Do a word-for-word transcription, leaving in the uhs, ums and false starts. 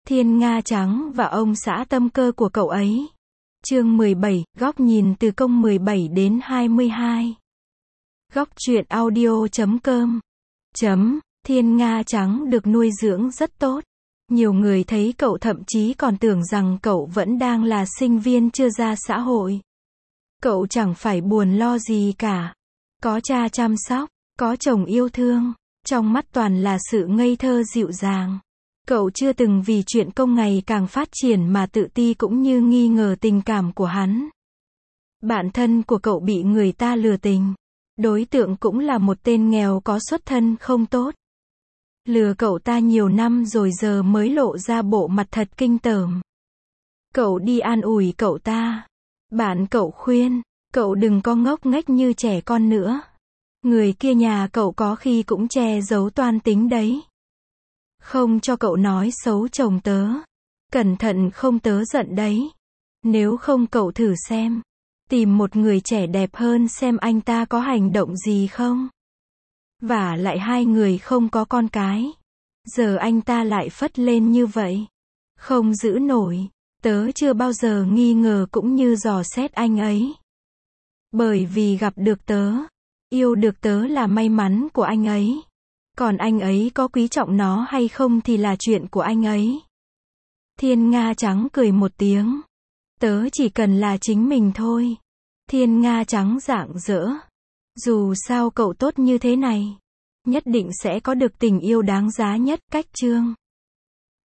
Thiên Nga trắng và ông xã tâm cơ của cậu ấy. Chương mười bảy, góc nhìn từ công mười bảy đến hai mươi hai. Góc truyện audio chấm com. Chấm, Thiên Nga trắng được nuôi dưỡng rất tốt. Nhiều người thấy cậu thậm chí còn tưởng rằng cậu vẫn đang là sinh viên chưa ra xã hội. Cậu chẳng phải buồn lo gì cả. Có cha chăm sóc, có chồng yêu thương, trong mắt toàn là sự ngây thơ dịu dàng. Cậu chưa từng vì chuyện công ngày càng phát triển mà tự ti cũng như nghi ngờ tình cảm của hắn. Bạn thân của cậu bị người ta lừa tình. Đối tượng cũng là một tên nghèo có xuất thân không tốt. Lừa cậu ta nhiều năm rồi giờ mới lộ ra bộ mặt thật kinh tởm. Cậu đi an ủi cậu ta. Bạn cậu khuyên, cậu đừng có ngốc nghếch như trẻ con nữa. Người kia nhà cậu có khi cũng che giấu toan tính đấy. Không cho cậu nói xấu chồng tớ. Cẩn thận không tớ giận đấy. Nếu không cậu thử xem. Tìm một người trẻ đẹp hơn xem anh ta có hành động gì không. Vả lại hai người không có con cái. Giờ anh ta lại phất lên như vậy. Không giữ nổi. Tớ chưa bao giờ nghi ngờ cũng như dò xét anh ấy. Bởi vì gặp được tớ. Yêu được tớ là may mắn của anh ấy. Còn anh ấy có quý trọng nó hay không thì là chuyện của anh ấy. Thiên Nga trắng cười một tiếng. Tớ chỉ cần là chính mình thôi. Thiên Nga trắng rạng rỡ. Dù sao cậu tốt như thế này, nhất định sẽ có được tình yêu đáng giá nhất. Cách chương